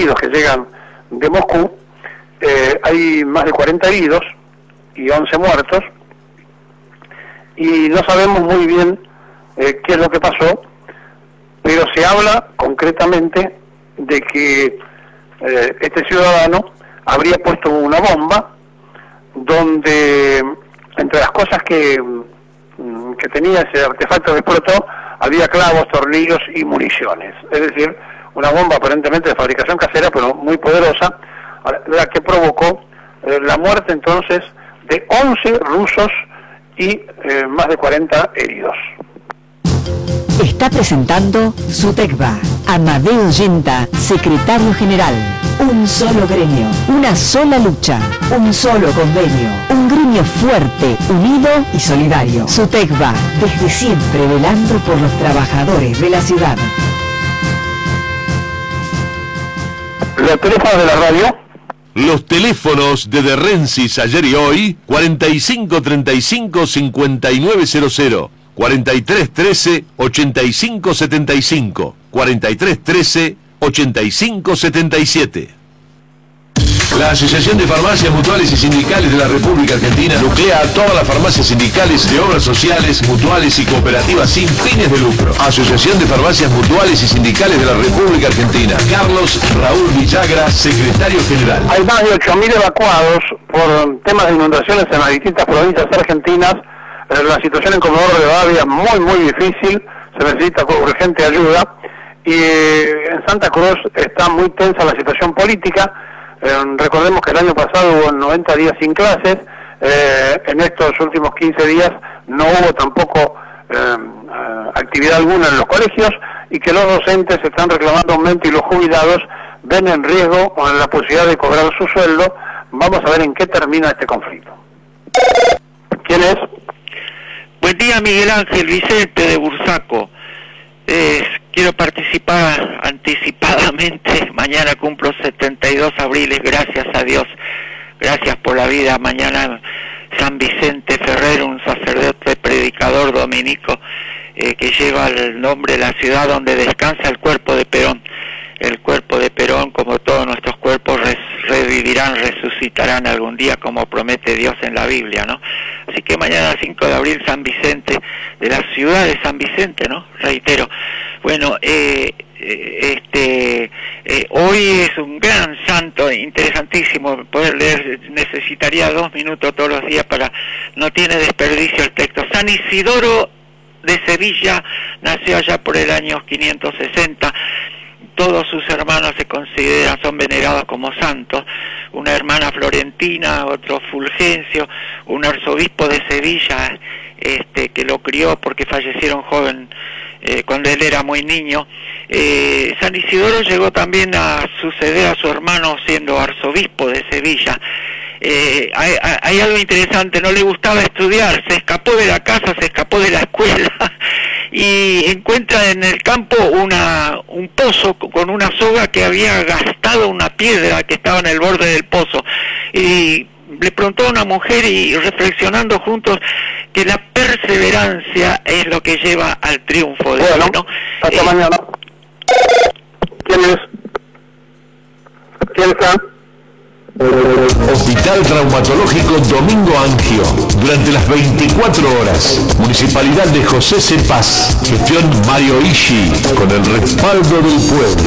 desconocidos que llegan de Moscú. Hay más de 40 heridos y 11 muertos, y no sabemos muy bien qué es lo que pasó, pero se habla concretamente de que este ciudadano habría puesto una bomba donde, entre las cosas que tenía ese artefacto que explotó, había clavos, tornillos y municiones. Es decir, una bomba aparentemente de fabricación casera, pero muy poderosa, la que provocó la muerte entonces de 11 rusos y más de 40 heridos. Está presentando Sutecba. Amadeo Yenta, secretario general. Un solo gremio, una sola lucha, un solo convenio. Un gremio fuerte, unido y solidario. Sutecba, desde siempre velando por los trabajadores de la ciudad. Los teléfonos de la radio. Los teléfonos de Rensis ayer y hoy, 4535-5900, 4313-8575, 4313-8577. La Asociación de Farmacias Mutuales y Sindicales de la República Argentina nuclea a todas las farmacias sindicales de obras sociales, mutuales y cooperativas sin fines de lucro. Asociación de Farmacias Mutuales y Sindicales de la República Argentina. Carlos Raúl Villagra, secretario general. Hay más de 8.000 evacuados por temas de inundaciones en las distintas provincias argentinas. La situación en Comodoro Rivadavia es muy difícil, se necesita urgente ayuda. Y en Santa Cruz está muy tensa la situación política. Recordemos que el año pasado hubo 90 días sin clases, en estos últimos 15 días no hubo tampoco actividad alguna en los colegios, y que los docentes están reclamando aumento y los jubilados ven en riesgo con la posibilidad de cobrar su sueldo. Vamos a ver en qué termina este conflicto. ¿Quién es? Buen día, Miguel Ángel Vicente de Bursaco. Quiero participar anticipadamente. Mañana cumplo 72 abriles, gracias a Dios. Gracias por la vida. Mañana San Vicente Ferrer, un sacerdote predicador dominico que lleva el nombre de la ciudad donde descansa el cuerpo de Perón. El cuerpo de Perón, como todos nuestros cuerpos, revivirán, resucitarán algún día, como promete Dios en la Biblia, ¿no? Así que mañana 5 de abril, San Vicente, de la ciudad de San Vicente, ¿no? Reitero. Bueno, hoy es un gran santo, interesantísimo poder leer. Necesitaría 2 minutos todos los días no tiene desperdicio el texto. San Isidoro de Sevilla nació allá por el año 560. Todos sus hermanos son venerados como santos. Una hermana florentina, otro Fulgencio, un arzobispo de Sevilla que lo crió porque fallecieron joven cuando él era muy niño. San Isidoro llegó también a suceder a su hermano siendo arzobispo de Sevilla. Hay algo interesante, no le gustaba estudiar, se escapó de la casa, se escapó de la escuela y encuentra en el campo un pozo con una soga que había gastado una piedra que estaba en el borde del pozo, y le preguntó a una mujer, y reflexionando juntos, que la perseverancia es lo que lleva al triunfo de bueno, ¿no? Hasta mañana. ¿Quién es? ¿Quién está? Hospital Traumatológico Domingo Angio, durante las 24 horas. Municipalidad de José C. Paz. Gestión Mario Ishi, con el respaldo del pueblo.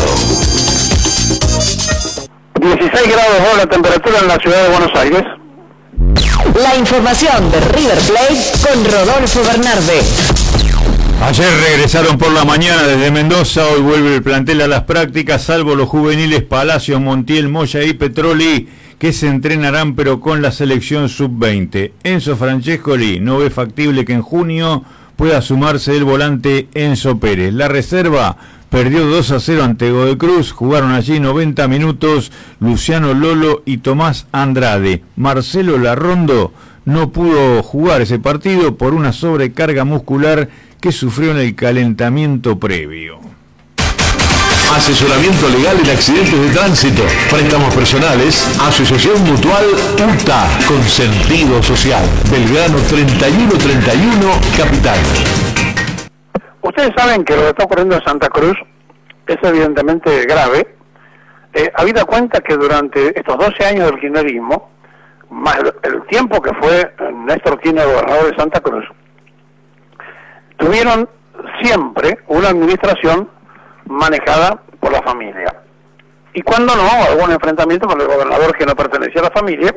16 grados la temperatura en la ciudad de Buenos Aires. La información de River Plate con Rodolfo Bernarde. Ayer regresaron por la mañana desde Mendoza, hoy vuelve el plantel a las prácticas, salvo los juveniles Palacios, Montiel, Moya y Petroli, que se entrenarán pero con la selección sub-20. Enzo Francescoli no ve factible que en junio pueda sumarse el volante Enzo Pérez. La reserva perdió 2-0 ante Godoy Cruz, jugaron allí 90 minutos Luciano Lolo y Tomás Andrade. Marcelo Larrondo no pudo jugar ese partido por una sobrecarga muscular que sufrió en el calentamiento previo. Asesoramiento legal en accidentes de tránsito, préstamos personales, Asociación Mutual UTA, con sentido social. Belgrano 3131, Capital. Ustedes saben que lo que está ocurriendo en Santa Cruz es evidentemente grave. habida cuenta que durante estos 12 años del kirchnerismo, más el tiempo que fue Néstor Kirchner gobernador de Santa Cruz, tuvieron siempre una administración manejada por la familia. Y cuando no, algún enfrentamiento con el gobernador que no pertenecía a la familia.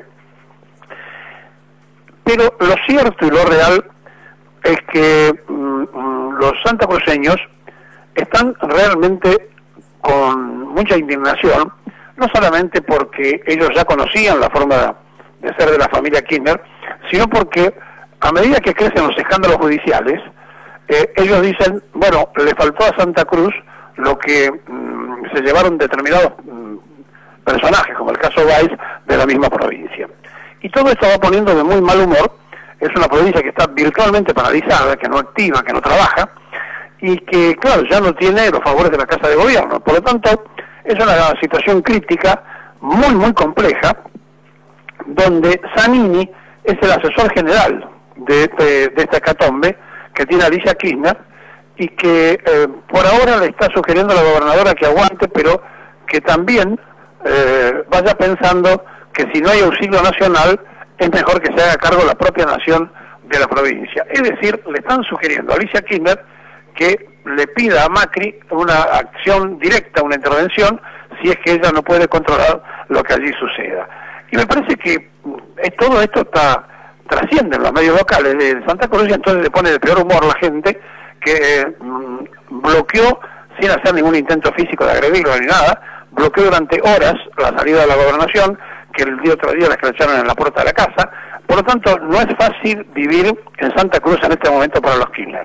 Pero lo cierto y lo real es que los santacruceños están realmente con mucha indignación, no solamente porque ellos ya conocían la forma de ser de la familia Kirchner, sino porque a medida que crecen los escándalos judiciales, ellos dicen, bueno, le faltó a Santa Cruz lo que se llevaron determinados personajes, como el caso Valls, de la misma provincia. Y todo esto va poniendo de muy mal humor. Es una provincia que está virtualmente paralizada, que no activa, que no trabaja, y que, claro, ya no tiene los favores de la Casa de Gobierno. Por lo tanto, es una situación crítica muy, muy compleja, donde Zanini es el asesor general de esta hecatombe que tiene Alicia Kirchner, y que por ahora le está sugiriendo a la gobernadora que aguante, pero que también vaya pensando que si no hay auxilio nacional, es mejor que se haga cargo la propia nación de la provincia. Es decir, le están sugiriendo a Alicia Kirchner que le pida a Macri una acción directa, una intervención, si es que ella no puede controlar lo que allí suceda. Y me parece que todo esto trasciende en los medios locales de Santa Cruz, y entonces le pone de peor humor la gente que bloqueó, sin hacer ningún intento físico de agredirlo ni nada, bloqueó durante horas la salida de la gobernación, que el día otro día la escracharon en la puerta de la casa. Por lo tanto, no es fácil vivir en Santa Cruz en este momento para los Kirchner.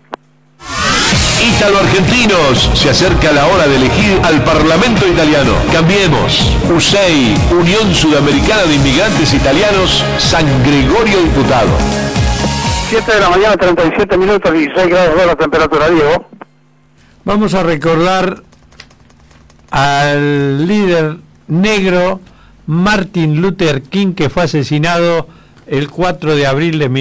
Ítalo-argentinos, se acerca la hora de elegir al Parlamento italiano. Cambiemos. USEI, Unión Sudamericana de Inmigrantes Italianos, San Gregorio Diputado. 7 de la mañana, 37 minutos, 16 grados de la temperatura, Diego. Vamos a recordar al líder negro Martin Luther King, que fue asesinado el 4 de abril de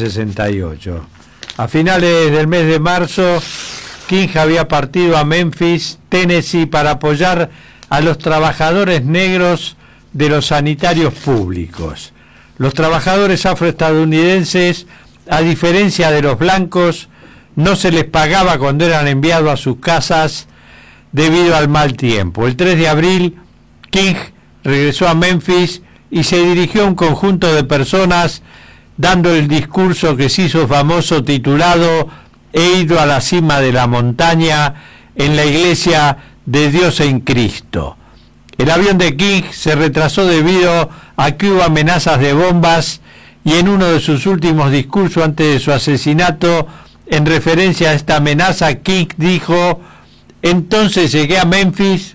1968. A finales del mes de marzo, King había partido a Memphis, Tennessee, para apoyar a los trabajadores negros de los sanitarios públicos. Los trabajadores afroestadounidenses, a diferencia de los blancos, no se les pagaba cuando eran enviados a sus casas debido al mal tiempo. El 3 de abril, King regresó a Memphis y se dirigió a un conjunto de personas dando el discurso que se hizo famoso titulado "He ido a la cima de la montaña" en la iglesia de Dios en Cristo. El avión de King se retrasó debido a que hubo amenazas de bombas, y en uno de sus últimos discursos antes de su asesinato, en referencia a esta amenaza, King dijo: "Entonces llegué a Memphis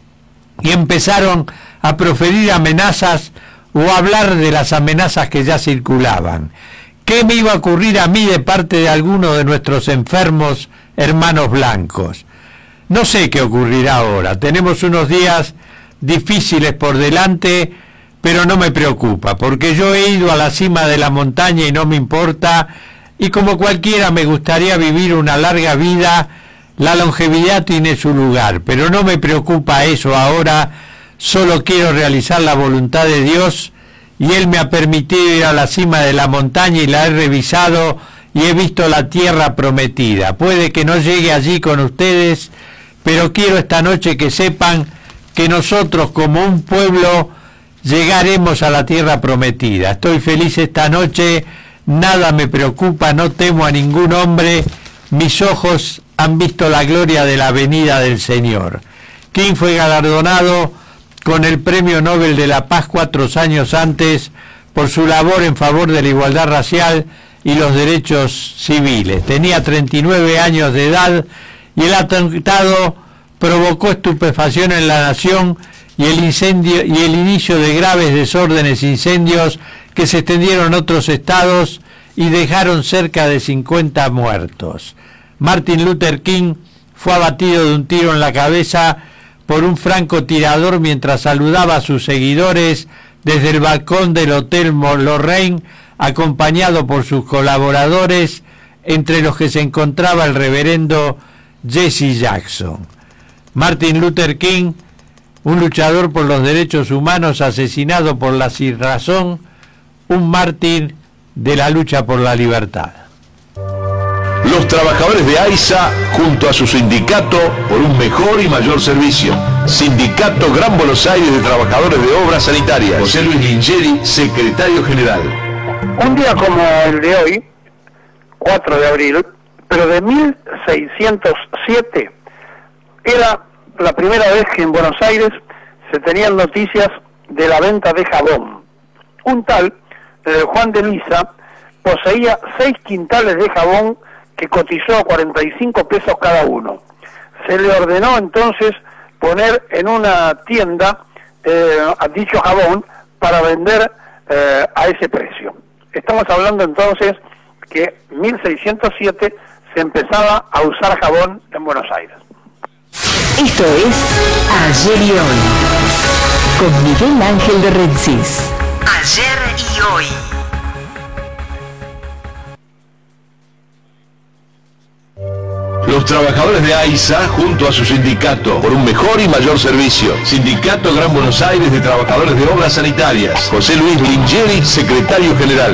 y empezaron a proferir amenazas o a hablar de las amenazas que ya circulaban. ¿Qué me iba a ocurrir a mí de parte de alguno de nuestros enfermos hermanos blancos? No sé qué ocurrirá ahora. Tenemos unos días difíciles por delante, pero no me preocupa, porque yo he ido a la cima de la montaña y no me importa, y como cualquiera me gustaría vivir una larga vida. La longevidad tiene su lugar, pero no me preocupa eso ahora. Solo quiero realizar la voluntad de Dios, y Él me ha permitido ir a la cima de la montaña y la he revisado y he visto la tierra prometida. Puede que no llegue allí con ustedes, pero quiero esta noche que sepan que nosotros como un pueblo llegaremos a la tierra prometida. Estoy feliz esta noche, nada me preocupa, no temo a ningún hombre, mis ojos han visto la gloria de la venida del Señor". King fue galardonado con el Premio Nobel de la Paz 4 años antes por su labor en favor de la igualdad racial y los derechos civiles. Tenía 39 años de edad y el atentado provocó estupefacción en la nación y el inicio de graves desórdenes e incendios que se extendieron en otros estados y dejaron cerca de 50 muertos. Martin Luther King fue abatido de un tiro en la cabeza por un francotirador mientras saludaba a sus seguidores desde el balcón del Hotel Lorraine, acompañado por sus colaboradores, entre los que se encontraba el reverendo Jesse Jackson. Martin Luther King un luchador por los derechos humanos asesinado por la sinrazón, un mártir de la lucha por la libertad. Los trabajadores de AISA, junto a su sindicato, por un mejor y mayor servicio. Sindicato Gran Buenos Aires de Trabajadores de Obras Sanitarias. José Luis Lingeri, secretario general. Un día como el de hoy, 4 de abril, pero de 1607, era la primera vez que en Buenos Aires se tenían noticias de la venta de jabón. Un tal Juan de Lisa poseía 6 quintales de jabón que cotizó a 45 pesos cada uno. Se le ordenó entonces poner en una tienda a dicho jabón para vender a ese precio. Estamos hablando entonces que 1607 se empezaba a usar jabón en Buenos Aires. Esto es Ayer y Hoy, con Miguel Ángel de Rensis. Ayer y Hoy. Los trabajadores de AISA, junto a su sindicato, por un mejor y mayor servicio. Sindicato Gran Buenos Aires de Trabajadores de Obras Sanitarias. José Luis Lingeri, secretario general.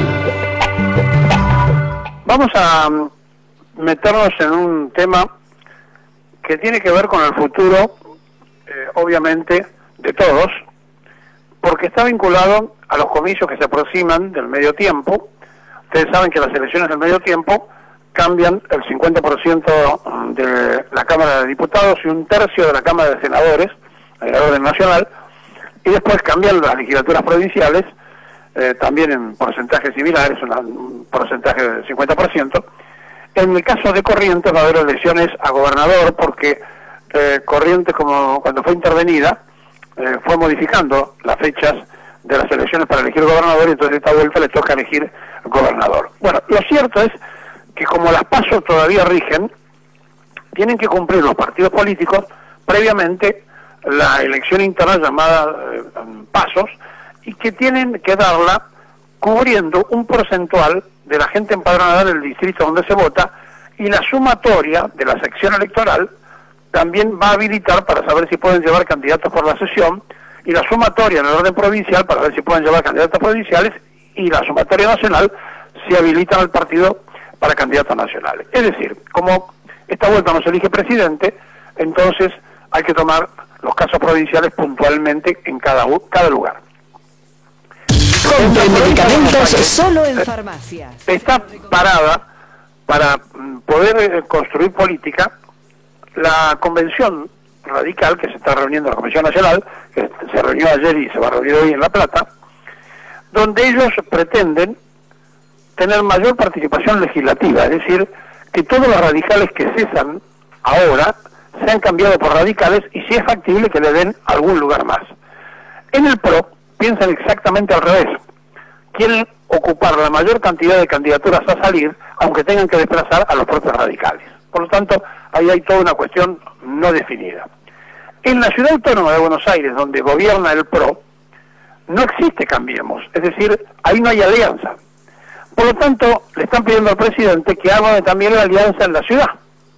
Vamos a meternos en un tema que tiene que ver con el futuro, obviamente, de todos, porque está vinculado a los comicios que se aproximan del medio tiempo. Ustedes saben que las elecciones del medio tiempo cambian el 50% de la Cámara de Diputados y un tercio de la Cámara de Senadores, en el orden nacional, y después cambian las legislaturas provinciales, también en porcentajes similares, un porcentaje del 50%. En el caso de Corrientes va a haber elecciones a gobernador, porque Corrientes, como cuando fue intervenida, fue modificando las fechas de las elecciones para elegir gobernador, y entonces esta vuelta le toca elegir gobernador. Bueno, lo cierto es que como las PASO todavía rigen, tienen que cumplir los partidos políticos previamente la elección interna llamada PASOS, y que tienen que darla cubriendo un porcentual de la gente empadronada en el distrito donde se vota, y la sumatoria de la sección electoral también va a habilitar para saber si pueden llevar candidatos por la sesión, y la sumatoria en el orden provincial para ver si pueden llevar candidatos provinciales, y la sumatoria nacional si habilitan al partido para candidatos nacionales. Es decir, como esta vuelta no se elige presidente, entonces hay que tomar los casos provinciales puntualmente en cada lugar. Compre medicamentos solo en farmacias. Está parada para poder construir política la convención radical que se está reuniendo, la Convención Nacional, que se reunió ayer y se va a reunir hoy en La Plata, donde ellos pretenden tener mayor participación legislativa, es decir, que todos los radicales que cesan ahora sean cambiados por radicales, y si es factible que le den algún lugar más. En el PRO piensan exactamente al revés. Quieren ocupar la mayor cantidad de candidaturas a salir, aunque tengan que desplazar a los propios radicales. Por lo tanto, ahí hay toda una cuestión no definida. En la ciudad autónoma de Buenos Aires, donde gobierna el PRO, no existe Cambiemos, es decir, ahí no hay alianza. Por lo tanto, le están pidiendo al presidente que haga también la alianza en la ciudad.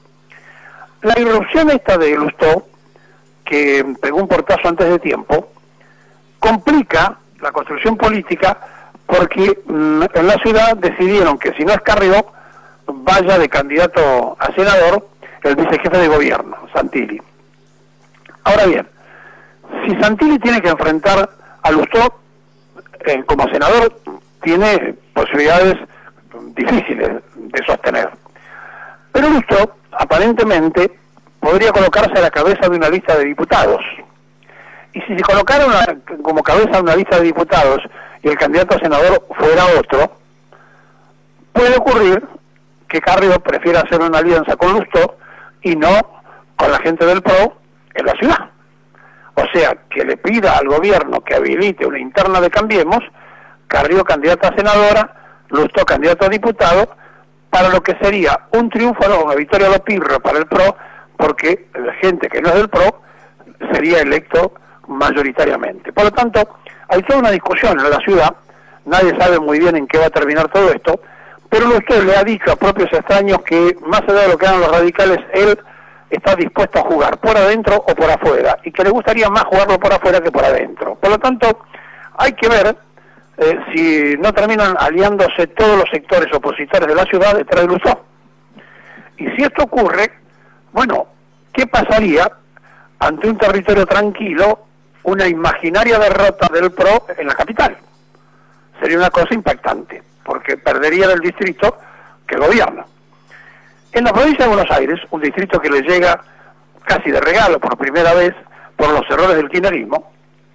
La irrupción esta de Lustó, que pegó un portazo antes de tiempo, complica la construcción política, porque en la ciudad decidieron que si no es Carrió, vaya de candidato a senador el vicejefe de gobierno, Santilli. Ahora bien, si Santilli tiene que enfrentar a Lustó como senador, tiene posibilidades difíciles de sostener. Pero Lustó, aparentemente, podría colocarse a la cabeza de una lista de diputados. Y si se colocara como cabeza de una lista de diputados y el candidato a senador fuera otro, puede ocurrir que Carrió prefiera hacer una alianza con Lustó y no con la gente del PRO en la ciudad. O sea, que le pida al gobierno que habilite una interna de Cambiemos, Carrió candidato a senadora, Lustó candidato a diputado, para lo que sería un triunfo, una victoria a lo pirro para el PRO, porque la gente que no es del PRO sería electo mayoritariamente. Por lo tanto, hay toda una discusión en la ciudad, nadie sabe muy bien en qué va a terminar todo esto, pero Lustó le ha dicho a propios extraños que, más allá de lo que hagan los radicales, él está dispuesto a jugar por adentro o por afuera, y que le gustaría más jugarlo por afuera que por adentro. Por lo tanto, hay que ver si no terminan aliándose todos los sectores opositores de la ciudad detrás de Lustó. Y si esto ocurre, bueno, ¿qué pasaría ante un territorio tranquilo, una imaginaria derrota del PRO en la capital? Sería una cosa impactante, porque perdería el distrito que gobierna. En la provincia de Buenos Aires, un distrito que le llega casi de regalo por primera vez por los errores del kirchnerismo,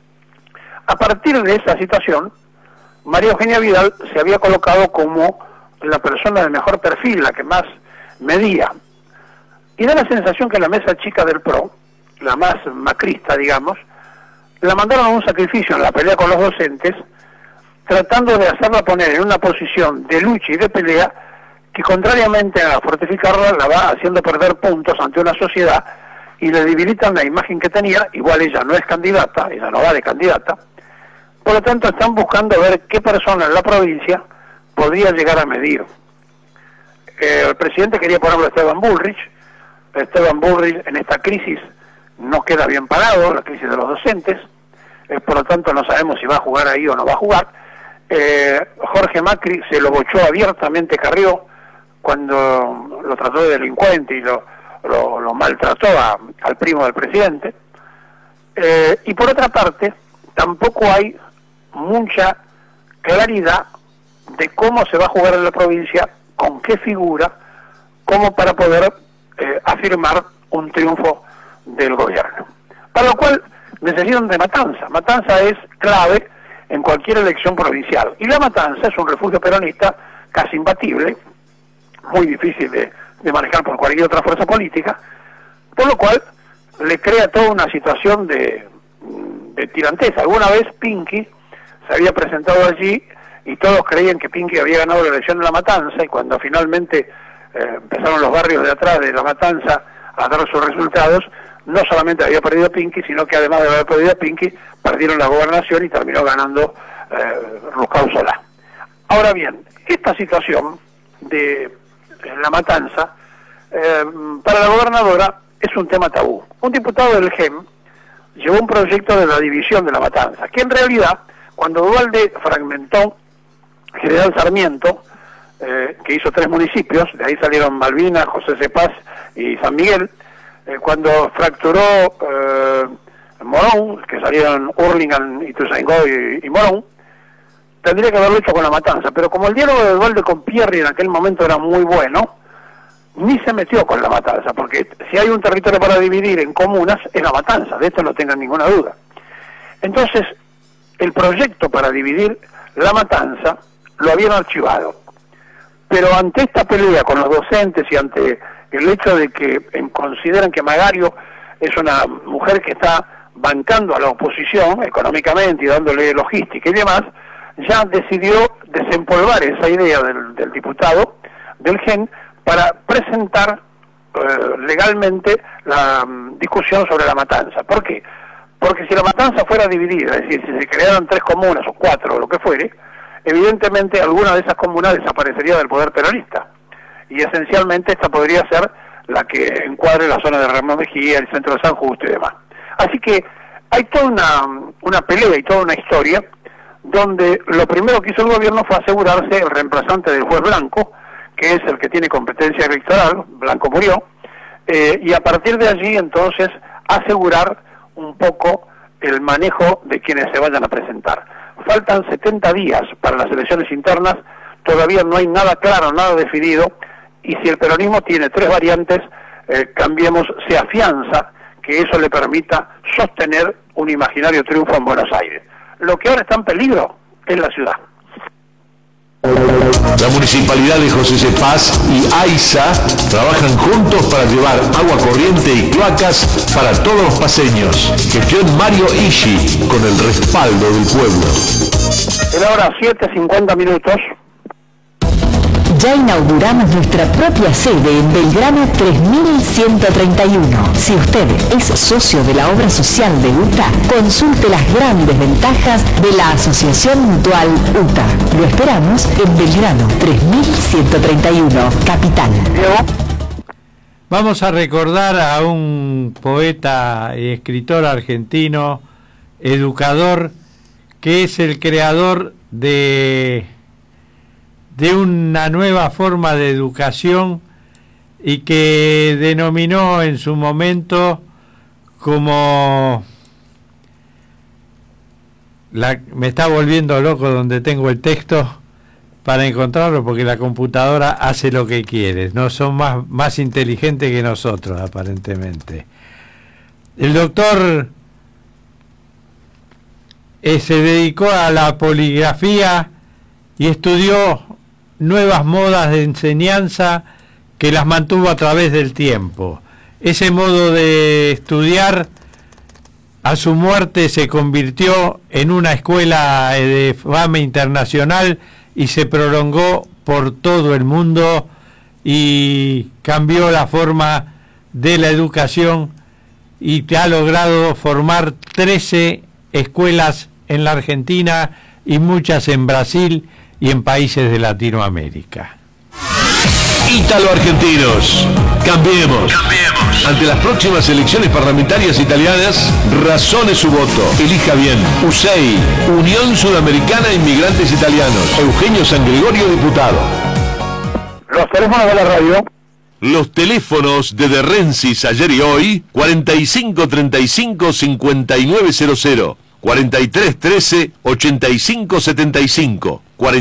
a partir de esa situación, María Eugenia Vidal se había colocado como la persona de mejor perfil, la que más medía. Y da la sensación que la mesa chica del PRO, la más macrista, digamos, la mandaron a un sacrificio en la pelea con los docentes, tratando de hacerla poner en una posición de lucha y de pelea que, contrariamente a fortificarla, la va haciendo perder puntos ante una sociedad y le debilitan la imagen que tenía. Igual ella no es candidata, ella no va de candidata. Por lo tanto, están buscando ver qué persona en la provincia podría llegar a medir. El presidente quería ponerlo a Esteban Bullrich. Esteban Bullrich en esta crisis no queda bien parado, la crisis de los docentes. Por lo tanto, no sabemos si va a jugar ahí o no va a jugar. Jorge Macri se lo bochó abiertamente Carrió cuando lo trató de delincuente y lo maltrató al primo del presidente. Y por otra parte, tampoco hay mucha claridad de cómo se va a jugar en la provincia, con qué figura, como para poder afirmar un triunfo del gobierno. Para lo cual necesitan de Matanza. Matanza es clave en cualquier elección provincial. Y La Matanza es un refugio peronista casi imbatible, muy difícil de manejar por cualquier otra fuerza política, por lo cual le crea toda una situación de tiranteza. Alguna vez Pinky se había presentado allí y todos creían que Pinky había ganado la elección en La Matanza, y cuando finalmente empezaron los barrios de atrás de La Matanza a dar sus resultados, no solamente había perdido Pinky, sino que además de haber perdido Pinky, perdieron la gobernación y terminó ganando Ruscau Solá. Ahora bien, esta situación de La Matanza, para la gobernadora es un tema tabú. Un diputado del GEM llevó un proyecto de la división de La Matanza, que en realidad, cuando Duhalde fragmentó General Sarmiento, que hizo 3 municipios, de ahí salieron Malvinas, José C. Paz y San Miguel, cuando fracturó Morón, que salieron Hurlingham, Ituzaingó y Morón, tendría que haberlo hecho con La Matanza, pero como el diálogo de Duhalde con Pierri en aquel momento era muy bueno, ni se metió con La Matanza, porque si hay un territorio para dividir en comunas, es La Matanza, de esto no tengan ninguna duda. Entonces, el proyecto para dividir La Matanza lo habían archivado, pero ante esta pelea con los docentes y ante el hecho de que consideran que Magario es una mujer que está bancando a la oposición económicamente y dándole logística y demás, ya decidió desempolvar esa idea del diputado del GEN para presentar legalmente la discusión sobre La Matanza. ¿Por qué? Porque si La Matanza fuera dividida, es decir, si se crearan 3 comunas o 4 o lo que fuere, evidentemente alguna de esas comunas desaparecería del poder peronista, y esencialmente esta podría ser la que encuadre la zona de Ramón Mejía, el centro de San Justo y demás. Así que hay toda una pelea y toda una historia donde lo primero que hizo el gobierno fue asegurarse el reemplazante del juez Blanco, que es el que tiene competencia electoral. Blanco murió, y a partir de allí entonces asegurar un poco el manejo de quienes se vayan a presentar. Faltan 70 días para las elecciones internas, todavía no hay nada claro, nada definido, y si el peronismo tiene 3 variantes, Cambiemos se afianza que eso le permita sostener un imaginario triunfo en Buenos Aires. Lo que ahora está en peligro es la ciudad. La Municipalidad de José C. Paz y AISA trabajan juntos para llevar agua corriente y cloacas para todos los paseños. Gestión Mario Ishi, con el respaldo del pueblo. En la hora 7:50. Ya inauguramos nuestra propia sede en Belgrano 3131. Si usted es socio de la obra social de UTA, consulte las grandes ventajas de la Asociación Mutual UTA. Lo esperamos en Belgrano 3131, Capital. Vamos a recordar a un poeta y escritor argentino, educador, que es el creador de una nueva forma de educación y que denominó en su momento como... me está volviendo loco donde tengo el texto para encontrarlo, porque la computadora hace lo que quiere, no son más inteligentes que nosotros aparentemente. El doctor se dedicó a la poligrafía y estudió nuevas modas de enseñanza que las mantuvo a través del tiempo. Ese modo de estudiar a su muerte se convirtió en una escuela de fama internacional y se prolongó por todo el mundo y cambió la forma de la educación y ha logrado formar 13 escuelas en la Argentina y muchas en Brasil y en países de Latinoamérica. Ítalo-argentinos, cambiemos. Ante las próximas elecciones parlamentarias italianas, razone su voto. Elija bien. USEI, Unión Sudamericana de Inmigrantes Italianos. Eugenio San Gregorio, diputado. Los teléfonos de la radio. Los teléfonos de Rensis ayer y hoy, 4535-5900, 4313-8575,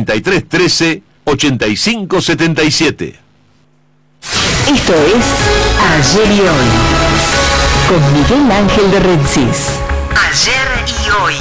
4313-8577. Esto es Ayer y Hoy, con Miguel Ángel de Rensis. Ayer y Hoy.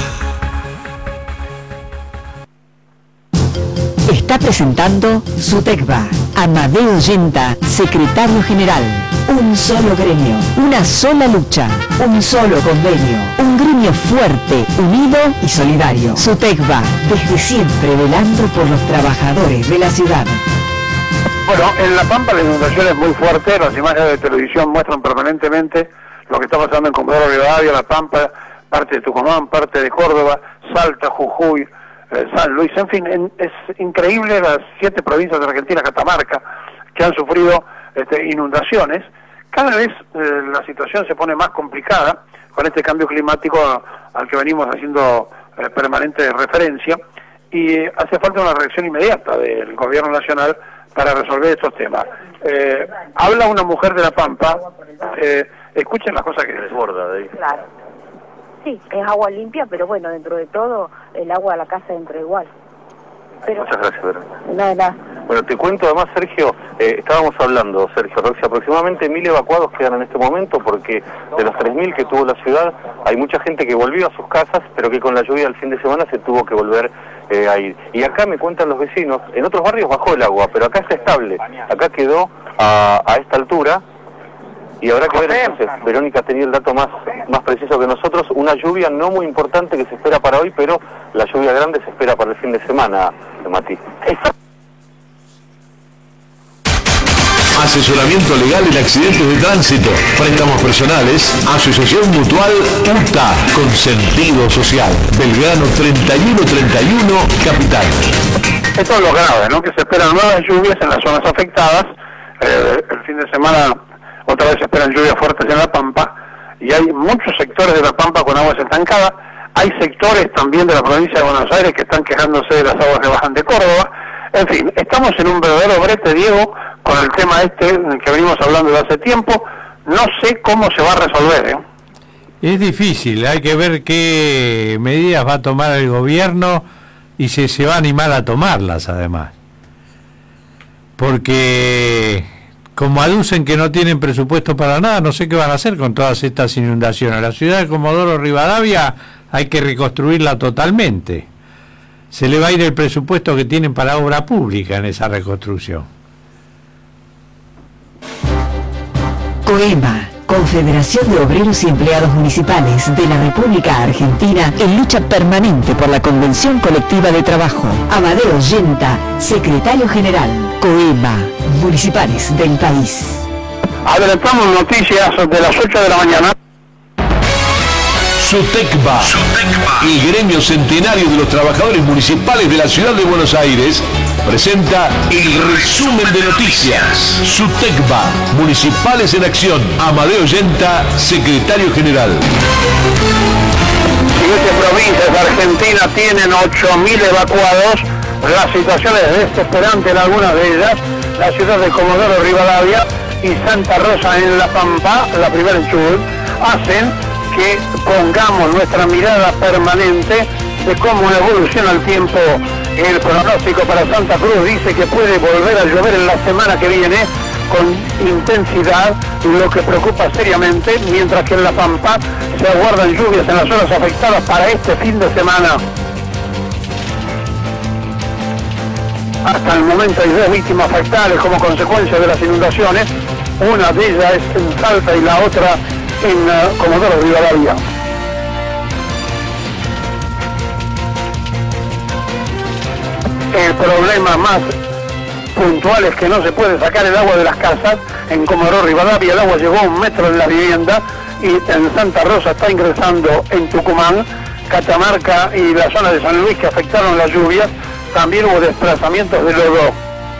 Está presentando SUTECBA. Amadeo Yenta, secretario general. Un solo gremio, una sola lucha, un solo convenio. Un gremio fuerte, unido y solidario. SUTECBA, desde siempre velando por los trabajadores de la ciudad. Bueno, en La Pampa la inundación es muy fuerte, las imágenes de televisión muestran permanentemente lo que está pasando en Comodoro Rivadavia, La Pampa, parte de Tucumán, parte de Córdoba, Salta, Jujuy, San Luis, en fin, es increíble las 7 provincias de Argentina, Catamarca, que han sufrido inundaciones. Cada vez la situación se pone más complicada con este cambio climático al que venimos haciendo permanente referencia, y hace falta una reacción inmediata del gobierno nacional para resolver estos temas. Habla una mujer de La Pampa, escuchen las cosas que desborda de ahí. Claro. Sí, es agua limpia, pero bueno, dentro de todo, el agua a la casa entra igual. Pero... Muchas gracias, Verónica. Nada. Bueno, te cuento además, Sergio, estábamos hablando, Sergio, aproximadamente 1000 evacuados quedan en este momento, porque de los 3000 que tuvo la ciudad, hay mucha gente que volvió a sus casas, pero que con la lluvia del fin de semana se tuvo que volver a ir. Y acá me cuentan los vecinos, en otros barrios bajó el agua, pero acá está estable, acá quedó a esta altura, y habrá que ver entonces, Verónica tenía el dato más preciso que nosotros, una lluvia no muy importante que se espera para hoy, pero la lluvia grande se espera para el fin de semana, Mati. Asesoramiento legal en accidentes de tránsito, préstamos personales, Asociación Mutual UTA, con sentido social, Belgrano 3131, Capital. Esto es lo grave, ¿no? Que se esperan nuevas lluvias en las zonas afectadas. El fin de semana otra vez se esperan lluvias fuertes en La Pampa, y hay muchos sectores de La Pampa con aguas estancadas. Hay sectores también de la provincia de Buenos Aires que están quejándose de las aguas que bajan de Córdoba. En fin, estamos en un verdadero brete, Diego, con el tema que venimos hablando de hace tiempo. No sé cómo se va a resolver, Es difícil, hay que ver qué medidas va a tomar el gobierno y si se va a animar a tomarlas, además. Porque como aducen que no tienen presupuesto para nada, no sé qué van a hacer con todas estas inundaciones. La ciudad de Comodoro Rivadavia hay que reconstruirla totalmente. Se le va a ir el presupuesto que tienen para obra pública en esa reconstrucción. COEMA, Confederación de Obreros y Empleados Municipales de la República Argentina, en lucha permanente por la Convención Colectiva de Trabajo. Amadeo Yenta, secretario general. COEMA, municipales del país. Adelantamos noticias de las 8 de la mañana. SUTECBA, el gremio centenario de los trabajadores municipales de la ciudad de Buenos Aires, presenta el resumen de noticias. SUTECBA, Municipales en Acción. Amadeo Yenta, secretario general. 7 provincias de Argentina tienen 8.000 evacuados. La situación es desesperante en algunas de ellas. La ciudad de Comodoro Rivadavia y Santa Rosa en La Pampa, la primera en Chubut, hacen que pongamos nuestra mirada permanente de cómo evoluciona el tiempo. El pronóstico para Santa Cruz dice que puede volver a llover en la semana que viene con intensidad, lo que preocupa seriamente, mientras que en La Pampa se aguardan lluvias en las zonas afectadas para este fin de semana. Hasta el momento hay 2 víctimas fatales como consecuencia de las inundaciones. Una de ellas es en Salta y la otra en Comodoro Rivadavia. El problema más puntual es que no se puede sacar el agua de las casas. En Comodoro Rivadavia el agua llegó a 1 metro en la vivienda y en Santa Rosa está ingresando en Tucumán, Catamarca y la zona de San Luis que afectaron las lluvias. También hubo desplazamientos de lodo.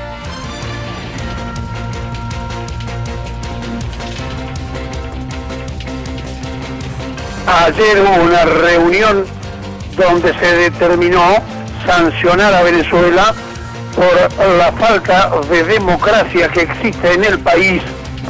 Ayer hubo una reunión donde se determinó sancionar a Venezuela por la falta de democracia que existe en el país.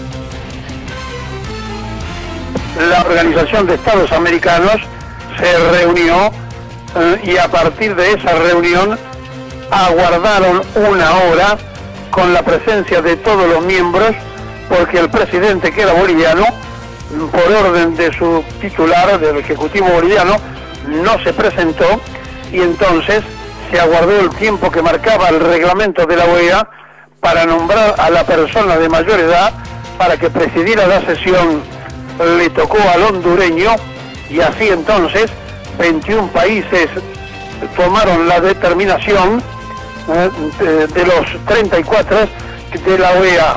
La Organización de Estados Americanos se reunió y a partir de esa reunión aguardaron 1 hora con la presencia de todos los miembros, porque el presidente, que era boliviano, por orden de su titular, del Ejecutivo boliviano, no se presentó, y entonces se aguardó el tiempo que marcaba el reglamento de la OEA para nombrar a la persona de mayor edad para que presidiera la sesión. Le tocó al hondureño, y así entonces 21 países tomaron la determinación de los 34 de la OEA.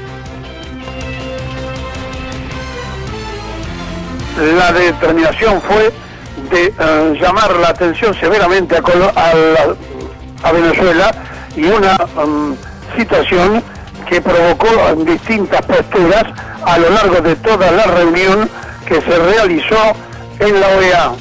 La determinación fue de llamar la atención severamente a Venezuela, y una situación que provocó distintas posturas a lo largo de toda la reunión que se realizó en la OEA.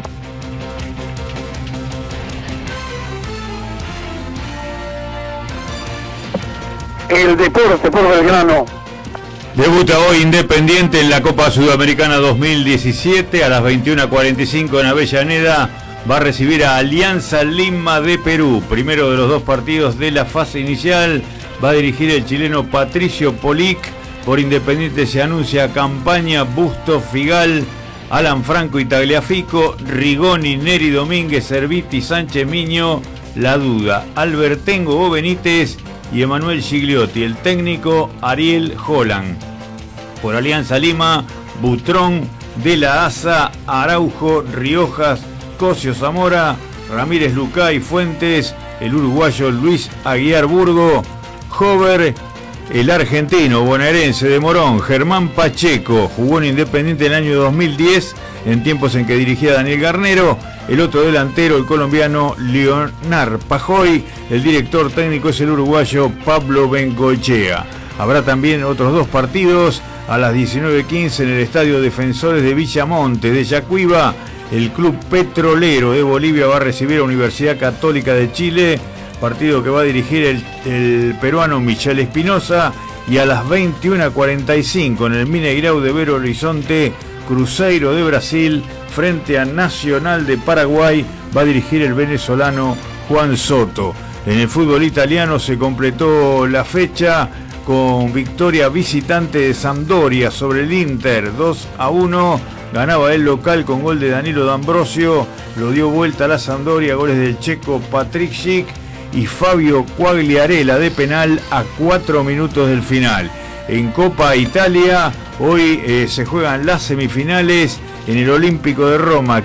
El deporte por Belgrano. Debuta hoy Independiente en la Copa Sudamericana 2017 a las 21:45 en Avellaneda. Va a recibir a Alianza Lima de Perú. Primero de los 2 partidos de la fase inicial. Va a dirigir el chileno Patricio Polic. Por Independiente se anuncia Campaña, Bustos, Figal, Alan Franco y Tagliafico, Rigoni, Neri Domínguez, Serviti, Sánchez Miño, La Duda, Albertengo o Benítez y Emanuel Gigliotti. El técnico Ariel Holland. Por Alianza Lima, Butrón, De la Asa, Araujo, Riojas, Cosio Zamora, Ramírez Lucay, Fuentes, el uruguayo Luis Aguiar Burgo, Hover, el argentino bonaerense de Morón, Germán Pacheco, jugó en Independiente en el año 2010, en tiempos en que dirigía Daniel Garnero. El otro delantero, el colombiano Leonard Pajoy. El director técnico es el uruguayo Pablo Bengoechea. Habrá también otros 2 partidos a las 19:15 en el Estadio Defensores de Villamonte de Yacuiba. El Club Petrolero de Bolivia va a recibir a Universidad Católica de Chile, partido que va a dirigir el peruano Michel Espinosa. Y a las 21:45 en el Mineirão de Belo Horizonte, Cruzeiro de Brasil frente a Nacional de Paraguay va a dirigir el venezolano Juan Soto. En el fútbol italiano se completó la fecha con victoria visitante de Sampdoria sobre el Inter 2-1. Ganaba el local con gol de Danilo D'Ambrosio. Lo dio vuelta a la Sampdoria, goles del checo Patrick Schick y Fabio Quagliarella de penal a 4 minutos del final. En Copa Italia hoy se juegan las semifinales en el Olímpico de Roma.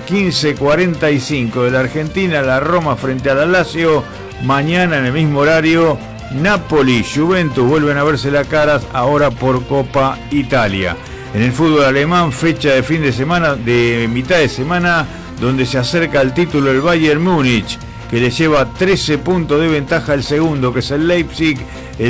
15:45 de la Argentina, la Roma frente a la Lazio. Mañana en el mismo horario, Napoli, Juventus vuelven a verse las caras ahora por Copa Italia. En el fútbol alemán, fecha de fin de semana, de mitad de semana, donde se acerca al título el Bayern Múnich, que le lleva 13 puntos de ventaja al segundo, que es el Leipzig.